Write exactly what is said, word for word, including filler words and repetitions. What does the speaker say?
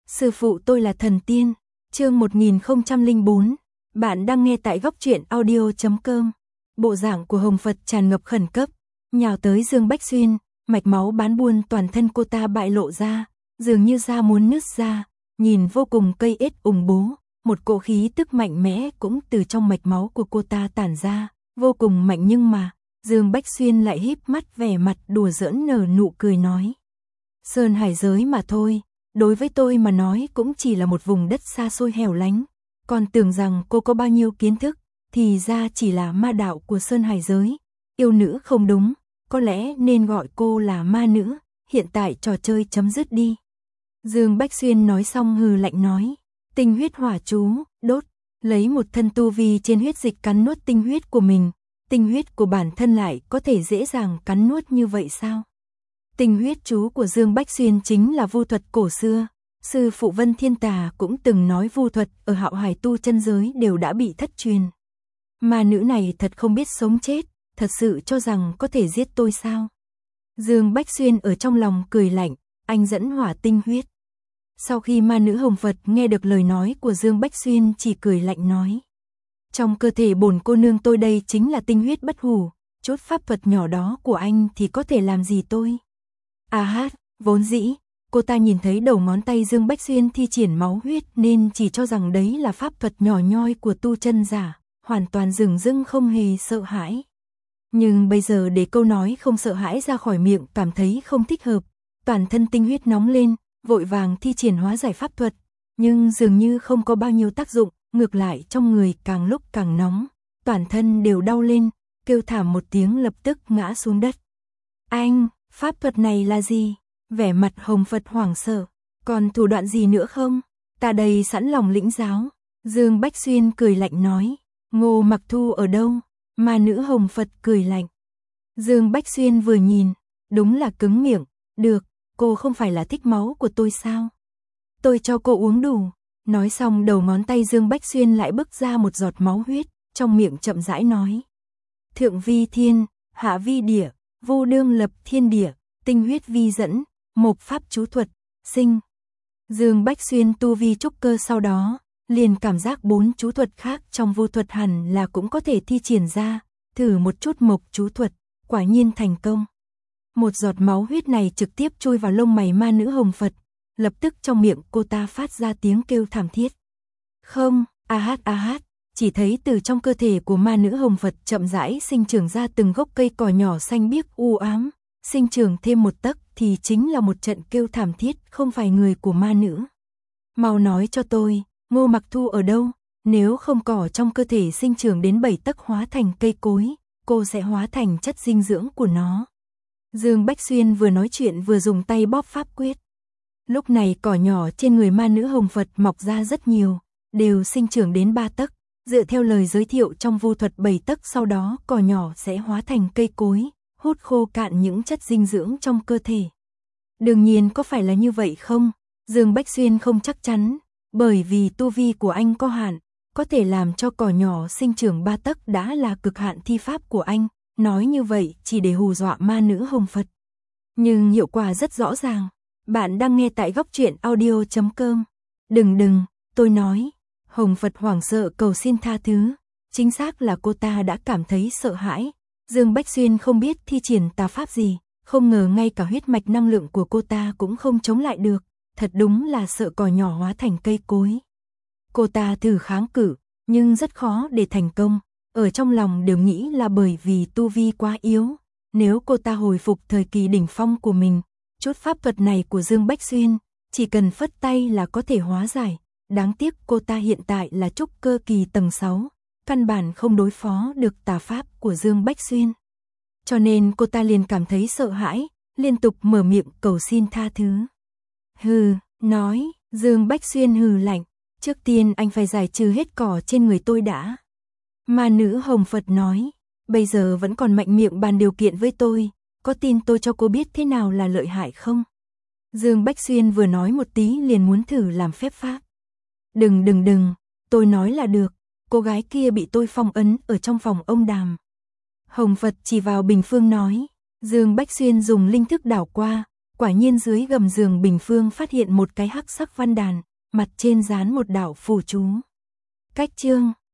Sư phụ tôi là thần tiên. Chương một nghìn không trăm lẻ bốn. Bạn đang nghe tại góc truyện audio chấm com. Bộ dạng của Hồng Phật tràn ngập khẩn cấp, nhào tới Dương Bách Xuyên, mạch máu bán buôn toàn thân cô ta bại lộ ra, dường như da muốn nứt ra, nhìn vô cùng cây ết ủng bố, một cỗ khí tức mạnh mẽ cũng từ trong mạch máu của cô ta tản ra, vô cùng mạnh nhưng mà, Dương Bách Xuyên lại híp mắt vẻ mặt đùa giỡn nở nụ cười nói. Sơn hải giới mà thôi, đối với tôi mà nói cũng chỉ là một vùng đất xa xôi hẻo lánh, còn tưởng rằng cô có bao nhiêu kiến thức, thì ra chỉ là ma đạo của Sơn hải giới, yêu nữ không đúng, có lẽ nên gọi cô là ma nữ, hiện tại trò chơi chấm dứt đi. Dương Bách Xuyên nói xong hừ lạnh nói, tinh huyết hỏa chú, đốt, lấy một thân tu vi trên huyết dịch cắn nuốt tinh huyết của mình, tinh huyết của bản thân lại có thể dễ dàng cắn nuốt như vậy sao? Tinh huyết chú của Dương Bách Xuyên chính là vu thuật cổ xưa, sư phụ Vân Thiên Tà cũng từng nói vu thuật ở Hạo Hải tu chân giới đều đã bị thất truyền. Ma nữ này thật không biết sống chết, thật sự cho rằng có thể giết tôi sao? Dương Bách Xuyên ở trong lòng cười lạnh, anh dẫn hỏa tinh huyết. Sau khi ma nữ Hồng Phật nghe được lời nói của Dương Bách Xuyên chỉ cười lạnh nói. Trong cơ thể bổn cô nương tôi đây chính là tinh huyết bất hủ, chút pháp thuật nhỏ đó của anh thì có thể làm gì tôi? À hát, vốn dĩ, cô ta nhìn thấy đầu ngón tay Dương Bách Xuyên thi triển máu huyết nên chỉ cho rằng đấy là pháp thuật nhỏ nhoi của tu chân giả, hoàn toàn dửng dưng không hề sợ hãi. Nhưng bây giờ để câu nói không sợ hãi ra khỏi miệng cảm thấy không thích hợp, toàn thân tinh huyết nóng lên, vội vàng thi triển hóa giải pháp thuật, nhưng dường như không có bao nhiêu tác dụng, ngược lại trong người càng lúc càng nóng, toàn thân đều đau lên, kêu thảm một tiếng lập tức ngã xuống đất. Anh, pháp thuật này là gì? Vẻ mặt Hồng Phật hoảng sợ, còn thủ đoạn gì nữa không? Ta đây sẵn lòng lĩnh giáo. Dương Bách Xuyên cười lạnh nói, Ngô Mặc Thu ở đâu? Ma nữ Hồng Phật cười lạnh. Dương Bách Xuyên vừa nhìn, đúng là cứng miệng, được, cô không phải là thích máu của tôi sao? Tôi cho cô uống đủ. Nói xong đầu ngón tay Dương Bách Xuyên lại bức ra một giọt máu huyết, trong miệng chậm rãi nói. Thượng vi thiên, hạ vi địa, vô đương lập thiên địa, tinh huyết vi dẫn, một pháp chú thuật, sinh. Dương Bách Xuyên tu vi trúc cơ sau đó, liền cảm giác bốn chú thuật khác trong vô thuật hẳn là cũng có thể thi triển ra, thử một chút mộc chú thuật, quả nhiên thành công. Một giọt máu huyết này trực tiếp chui vào lông mày ma nữ Hồng Phật, lập tức trong miệng cô ta phát ra tiếng kêu thảm thiết. Không, a hát a hát, chỉ thấy từ trong cơ thể của ma nữ Hồng Phật chậm rãi sinh trưởng ra từng gốc cây cỏ nhỏ xanh biếc u ám, sinh trưởng thêm một tấc thì chính là một trận kêu thảm thiết, không phải người của ma nữ. Mau nói cho tôi, Ngô Mặc Thu ở đâu? Nếu không cỏ trong cơ thể sinh trưởng đến bảy tấc hóa thành cây cối, cô sẽ hóa thành chất dinh dưỡng của nó. Dương Bách Xuyên vừa nói chuyện vừa dùng tay bóp pháp quyết. Lúc này cỏ nhỏ trên người ma nữ Hồng Phật mọc ra rất nhiều, đều sinh trưởng đến ba tấc, dựa theo lời giới thiệu trong vô thuật bảy tấc sau đó cỏ nhỏ sẽ hóa thành cây cối, hút khô cạn những chất dinh dưỡng trong cơ thể. Đương nhiên có phải là như vậy không? Dương Bách Xuyên không chắc chắn, bởi vì tu vi của anh có hạn, có thể làm cho cỏ nhỏ sinh trưởng ba tấc đã là cực hạn thi pháp của anh, nói như vậy chỉ để hù dọa ma nữ Hồng Phật. Nhưng hiệu quả rất rõ ràng. Bạn đang nghe tại góc truyện audio chấm com. Đừng đừng, tôi nói. Hồng Phật hoảng sợ cầu xin tha thứ. Chính xác là cô ta đã cảm thấy sợ hãi. Dương Bách Xuyên không biết thi triển tà pháp gì, không ngờ ngay cả huyết mạch năng lượng của cô ta cũng không chống lại được. Thật đúng là sợ cỏ nhỏ hóa thành cây cối. Cô ta thử kháng cự, nhưng rất khó để thành công. Ở trong lòng đều nghĩ là bởi vì tu vi quá yếu. Nếu cô ta hồi phục thời kỳ đỉnh phong của mình, chút pháp thuật này của Dương Bách Xuyên, chỉ cần phất tay là có thể hóa giải. Đáng tiếc cô ta hiện tại là trúc cơ kỳ tầng sáu, căn bản không đối phó được tà pháp của Dương Bách Xuyên. Cho nên cô ta liền cảm thấy sợ hãi, liên tục mở miệng cầu xin tha thứ. Hừ, nói, Dương Bách Xuyên hừ lạnh, trước tiên anh phải giải trừ hết cỏ trên người tôi đã. Ma nữ Hồng Phật nói, bây giờ vẫn còn mạnh miệng bàn điều kiện với tôi, có tin tôi cho cô biết thế nào là lợi hại không? Dương Bách Xuyên vừa nói một tí liền muốn thử làm phép pháp. Đừng đừng đừng, tôi nói là được, cô gái kia bị tôi phong ấn ở trong phòng ông Đàm. Hồng Phật chỉ vào Bình Phương nói, Dương Bách Xuyên dùng linh thức đảo qua, Quả nhiên dưới gầm giường Bình Phương phát hiện một cái hắc sắc văn đàn, mặt trên dán một đạo phù chú. Cách chương